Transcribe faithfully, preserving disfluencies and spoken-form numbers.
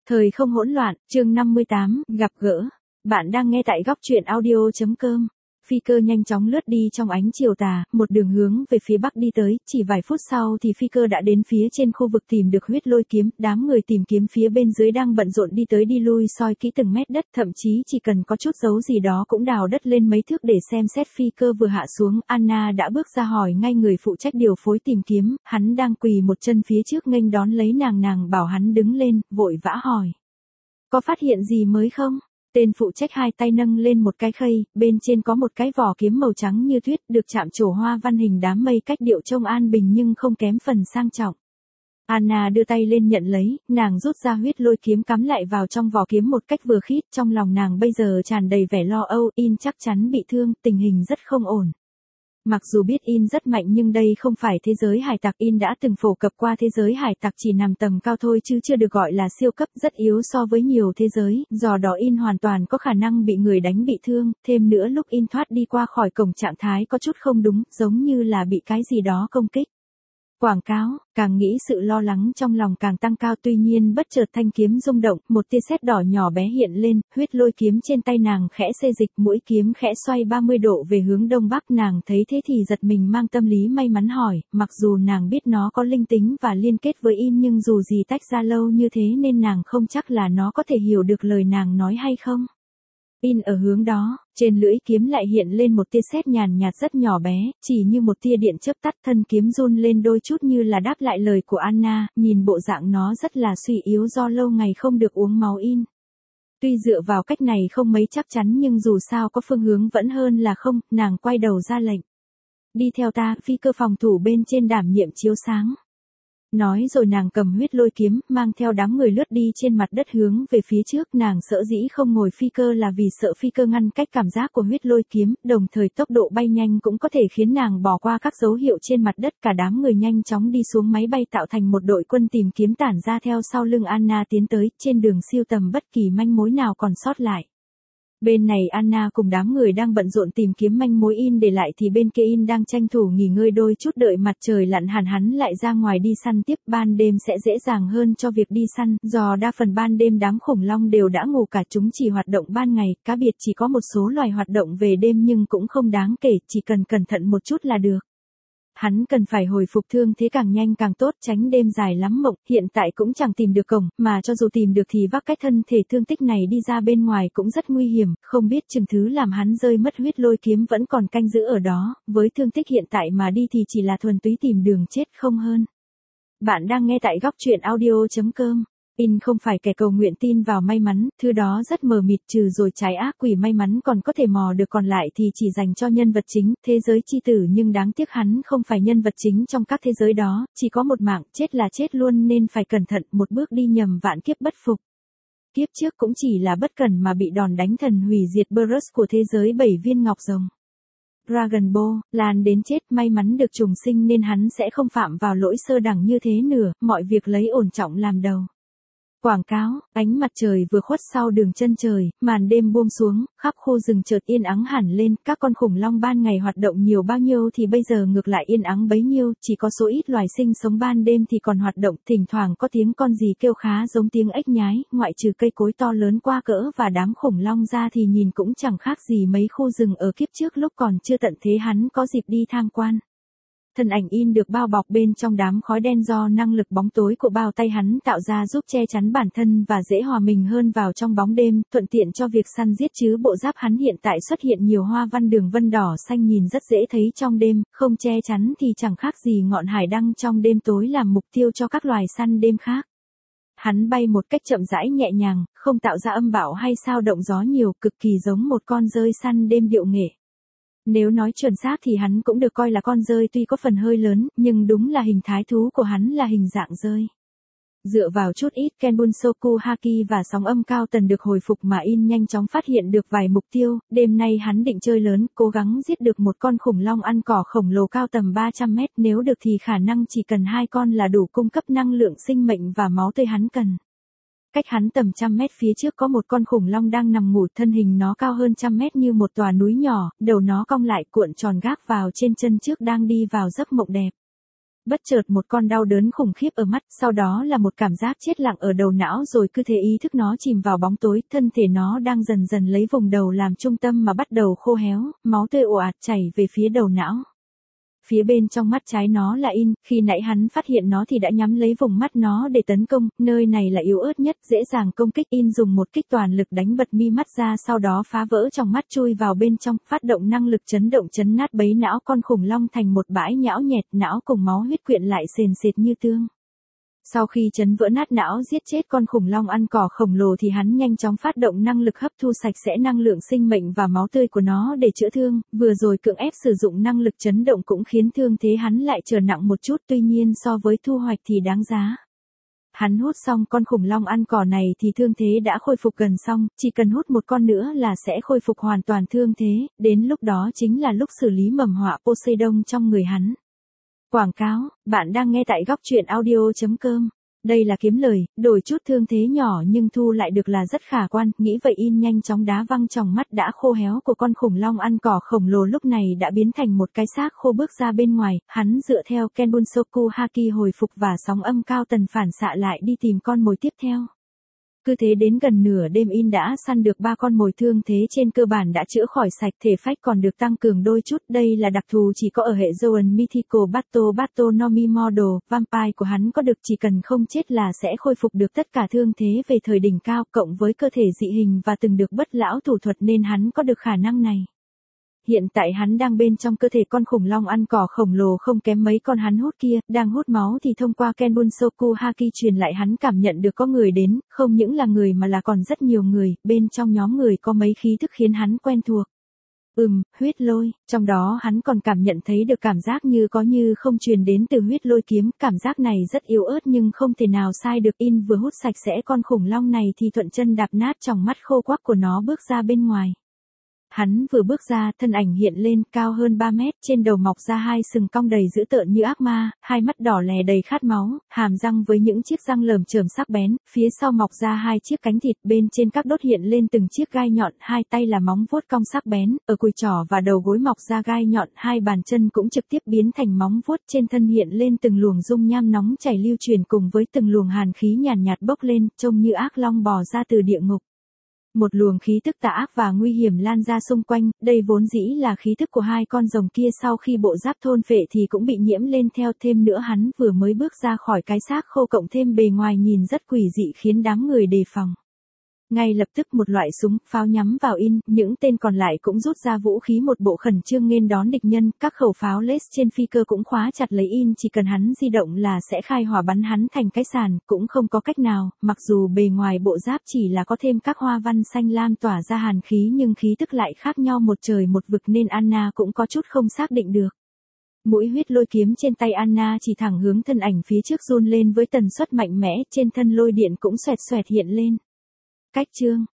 Thời không hỗn loạn, chương năm mươi tám, gặp gỡ. Bạn đang nghe tại góc truyện audio.com. Phi cơ nhanh chóng lướt đi trong ánh chiều tà, một đường hướng về phía bắc đi tới, chỉ vài phút sau thì phi cơ đã đến phía trên khu vực tìm được huyết lôi kiếm, đám người tìm kiếm phía bên dưới đang bận rộn đi tới đi lui soi kỹ từng mét đất, thậm chí chỉ cần có chút dấu gì đó cũng đào đất lên mấy thước để xem xét. Phi cơ vừa hạ xuống, Anna đã bước ra hỏi ngay người phụ trách điều phối tìm kiếm, hắn đang quỳ một chân phía trước nghênh đón lấy nàng nàng bảo hắn đứng lên, vội vã hỏi. Có phát hiện gì mới không? Tên phụ trách hai tay nâng lên một cái khay, bên trên có một cái vỏ kiếm màu trắng như tuyết, được chạm trổ hoa văn hình đám mây cách điệu trông an bình nhưng không kém phần sang trọng. Anna đưa tay lên nhận lấy, nàng rút ra huyết lôi kiếm cắm lại vào trong vỏ kiếm một cách vừa khít, trong lòng nàng bây giờ tràn đầy vẻ lo âu, In chắc chắn bị thương, tình hình rất không ổn. Mặc dù biết In rất mạnh nhưng đây không phải thế giới hải tặc, In đã từng phổ cập qua thế giới hải tặc chỉ nằm tầm cao thôi chứ chưa được gọi là siêu cấp, rất yếu so với nhiều thế giới, do đó In hoàn toàn có khả năng bị người đánh bị thương, thêm nữa lúc In thoát đi qua khỏi cổng trạng thái có chút không đúng, giống như là bị cái gì đó công kích. Quảng cáo, càng nghĩ sự lo lắng trong lòng càng tăng cao, tuy nhiên bất chợt thanh kiếm rung động, một tia sét đỏ nhỏ bé hiện lên, huyết lôi kiếm trên tay nàng khẽ xê dịch, mũi kiếm khẽ xoay ba mươi độ về hướng đông bắc, nàng thấy thế thì giật mình mang tâm lý may mắn hỏi, mặc dù nàng biết nó có linh tính và liên kết với In nhưng dù gì tách ra lâu như thế nên nàng không chắc là nó có thể hiểu được lời nàng nói hay không. In ở hướng đó, trên lưỡi kiếm lại hiện lên một tia sét nhàn nhạt rất nhỏ bé, chỉ như một tia điện chớp tắt, thân kiếm run lên đôi chút như là đáp lại lời của Anna, nhìn bộ dạng nó rất là suy yếu do lâu ngày không được uống máu. In. Tuy dựa vào cách này không mấy chắc chắn nhưng dù sao có phương hướng vẫn hơn là không, nàng quay đầu ra lệnh. Đi theo ta, phi cơ phòng thủ bên trên đảm nhiệm chiếu sáng. Nói rồi nàng cầm huyết lôi kiếm, mang theo đám người lướt đi trên mặt đất hướng về phía trước, nàng sợ dĩ không ngồi phi cơ là vì sợ phi cơ ngăn cách cảm giác của huyết lôi kiếm, đồng thời tốc độ bay nhanh cũng có thể khiến nàng bỏ qua các dấu hiệu trên mặt đất, cả đám người nhanh chóng đi xuống máy bay tạo thành một đội quân tìm kiếm tản ra theo sau lưng Anna tiến tới, trên đường siêu tầm bất kỳ manh mối nào còn sót lại. Bên này Anna cùng đám người đang bận rộn tìm kiếm manh mối In để lại thì bên kia In đang tranh thủ nghỉ ngơi đôi chút đợi mặt trời lặn hẳn hắn lại ra ngoài đi săn tiếp, ban đêm sẽ dễ dàng hơn cho việc đi săn, do đa phần ban đêm đám khủng long đều đã ngủ cả, chúng chỉ hoạt động ban ngày, cá biệt chỉ có một số loài hoạt động về đêm nhưng cũng không đáng kể, chỉ cần cẩn thận một chút là được. Hắn cần phải hồi phục thương thế càng nhanh càng tốt, tránh đêm dài lắm mộng, hiện tại cũng chẳng tìm được cổng, mà cho dù tìm được thì vác cái thân thể thương tích này đi ra bên ngoài cũng rất nguy hiểm, không biết chừng thứ làm hắn rơi mất huyết lôi kiếm vẫn còn canh giữ ở đó, với thương tích hiện tại mà đi thì chỉ là thuần túy tìm đường chết không hơn. Bạn đang nghe tại góc truyện audio.com. In không phải kẻ cầu nguyện tin vào may mắn, thứ đó rất mờ mịt, trừ rồi trái ác quỷ may mắn còn có thể mò được, còn lại thì chỉ dành cho nhân vật chính, thế giới chi tử, nhưng đáng tiếc hắn không phải nhân vật chính trong các thế giới đó, chỉ có một mạng, chết là chết luôn nên phải cẩn thận, một bước đi nhầm vạn kiếp bất phục. Kiếp trước cũng chỉ là bất cẩn mà bị đòn đánh thần hủy diệt Burst của thế giới bảy viên ngọc rồng. Dragon Ball, lan đến chết, may mắn được trùng sinh nên hắn sẽ không phạm vào lỗi sơ đẳng như thế nữa, mọi việc lấy ổn trọng làm đầu. Quảng cáo, ánh mặt trời vừa khuất sau đường chân trời, màn đêm buông xuống, khắp khu rừng chợt yên ắng hẳn lên, các con khủng long ban ngày hoạt động nhiều bao nhiêu thì bây giờ ngược lại yên ắng bấy nhiêu, chỉ có số ít loài sinh sống ban đêm thì còn hoạt động, thỉnh thoảng có tiếng con gì kêu khá giống tiếng ếch nhái, ngoại trừ cây cối to lớn qua cỡ và đám khủng long ra thì nhìn cũng chẳng khác gì mấy khu rừng ở kiếp trước lúc còn chưa tận thế hắn có dịp đi tham quan. Thân ảnh In được bao bọc bên trong đám khói đen do năng lực bóng tối của bao tay hắn tạo ra giúp che chắn bản thân và dễ hòa mình hơn vào trong bóng đêm, thuận tiện cho việc săn giết chứ bộ giáp hắn hiện tại xuất hiện nhiều hoa văn đường vân đỏ xanh nhìn rất dễ thấy trong đêm, không che chắn thì chẳng khác gì ngọn hải đăng trong đêm tối làm mục tiêu cho các loài săn đêm khác. Hắn bay một cách chậm rãi nhẹ nhàng, không tạo ra âm bão hay sao động gió nhiều, cực kỳ giống một con dơi săn đêm điệu nghệ. Nếu nói chuẩn xác thì hắn cũng được coi là con dơi tuy có phần hơi lớn, nhưng đúng là hình thái thú của hắn là hình dạng dơi. Dựa vào chút ít Kenbunsoku Haki và sóng âm cao tần được hồi phục mà In nhanh chóng phát hiện được vài mục tiêu, đêm nay hắn định chơi lớn, cố gắng giết được một con khủng long ăn cỏ khổng lồ cao tầm ba trăm mét, nếu được thì khả năng chỉ cần hai con là đủ cung cấp năng lượng sinh mệnh và máu tươi hắn cần. Cách hắn tầm trăm mét phía trước có một con khủng long đang nằm ngủ, thân hình nó cao hơn trăm mét như một tòa núi nhỏ, đầu nó cong lại cuộn tròn gác vào trên chân trước đang đi vào giấc mộng đẹp. bất chợt một con đau đớn khủng khiếp ở mắt, sau đó là một cảm giác chết lặng ở đầu não rồi cứ thế ý thức nó chìm vào bóng tối, thân thể nó đang dần dần lấy vùng đầu làm trung tâm mà bắt đầu khô héo, máu tươi ồ ạt chảy về phía đầu não. Phía bên trong mắt trái nó là In, khi nãy hắn phát hiện nó thì đã nhắm lấy vùng mắt nó để tấn công, nơi này là yếu ớt nhất, dễ dàng công kích. In dùng một kích toàn lực đánh bật mi mắt ra, sau đó phá vỡ trong mắt chui vào bên trong, phát động năng lực chấn động chấn nát bấy não con khủng long thành một bãi nhão nhẹt, não cùng máu huyết quyện lại sền sệt như tương. Sau khi chấn vỡ nát não giết chết con khủng long ăn cỏ khổng lồ thì hắn nhanh chóng phát động năng lực hấp thu sạch sẽ năng lượng sinh mệnh và máu tươi của nó để chữa thương, vừa rồi cưỡng ép sử dụng năng lực chấn động cũng khiến thương thế hắn lại trở nặng một chút, tuy nhiên so với thu hoạch thì đáng giá. Hắn hút xong con khủng long ăn cỏ này thì thương thế đã khôi phục gần xong, chỉ cần hút một con nữa là sẽ khôi phục hoàn toàn thương thế, đến lúc đó chính là lúc xử lý mầm họa Poseidon trong người hắn. Quảng cáo, bạn đang nghe tại góc truyện audio.com. Đây là kiếm lời, đổi chút thương thế nhỏ nhưng thu lại được là rất khả quan, nghĩ vậy In nhanh chóng đá văng tròng mắt đã khô héo của con khủng long ăn cỏ khổng lồ lúc này đã biến thành một cái xác khô bước ra bên ngoài, hắn dựa theo Kenbunsoku Haki hồi phục và sóng âm cao tần phản xạ lại đi tìm con mồi tiếp theo. Cứ thế đến gần nửa đêm In đã săn được ba con mồi, thương thế trên cơ bản đã chữa khỏi sạch, thể phách còn được tăng cường đôi chút, đây là đặc thù chỉ có ở hệ Zoan Mythical Battle Battle Nomi Model, Vampire của hắn có được chỉ cần không chết là sẽ khôi phục được tất cả thương thế về thời đỉnh cao, cộng với cơ thể dị hình và từng được bất lão thủ thuật nên hắn có được khả năng này. Hiện tại hắn đang bên trong cơ thể con khủng long ăn cỏ khổng lồ không kém mấy con hắn hút kia, đang hút máu thì thông qua Kenbunsoku Haki truyền lại hắn cảm nhận được có người đến, không những là người mà là còn rất nhiều người, bên trong nhóm người có mấy khí thức khiến hắn quen thuộc. Ừm, huyết lôi, trong đó hắn còn cảm nhận thấy được cảm giác như có như không truyền đến từ huyết lôi kiếm, cảm giác này rất yếu ớt nhưng không thể nào sai được. In vừa hút sạch sẽ con khủng long này thì thuận chân đạp nát tròng mắt khô quắc của nó bước ra bên ngoài. Hắn vừa bước ra, thân ảnh hiện lên, cao hơn ba mét, trên đầu mọc ra hai sừng cong đầy dữ tợn như ác ma, hai mắt đỏ lè đầy khát máu, hàm răng với những chiếc răng lởm chởm sắc bén, phía sau mọc ra hai chiếc cánh thịt, bên trên các đốt hiện lên từng chiếc gai nhọn, hai tay là móng vuốt cong sắc bén, ở cùi trỏ và đầu gối mọc ra gai nhọn, hai bàn chân cũng trực tiếp biến thành móng vuốt, trên thân hiện lên từng luồng dung nham nóng chảy lưu truyền cùng với từng luồng hàn khí nhàn nhạt, nhạt bốc lên, trông như ác long bò ra từ địa ngục. Một luồng khí tức tà ác và nguy hiểm lan ra xung quanh, đây vốn dĩ là khí tức của hai con rồng kia, sau khi bộ giáp thôn phệ thì cũng bị nhiễm lên theo, thêm nữa hắn vừa mới bước ra khỏi cái xác khô cộng thêm bề ngoài nhìn rất quỷ dị khiến đám người đề phòng. Ngay lập tức một loại súng, pháo nhắm vào In, những tên còn lại cũng rút ra vũ khí một bộ khẩn trương nghênh đón địch nhân, các khẩu pháo laser trên phi cơ cũng khóa chặt lấy In, chỉ cần hắn di động là sẽ khai hỏa bắn hắn thành cái sàn, cũng không có cách nào, mặc dù bề ngoài bộ giáp chỉ là có thêm các hoa văn xanh lam tỏa ra hàn khí nhưng khí tức lại khác nhau một trời một vực nên Anna cũng có chút không xác định được. Mũi huyết lôi kiếm trên tay Anna chỉ thẳng hướng thân ảnh phía trước run lên với tần suất mạnh mẽ, trên thân lôi điện cũng xoẹt xoẹt hiện lên. Cách chương,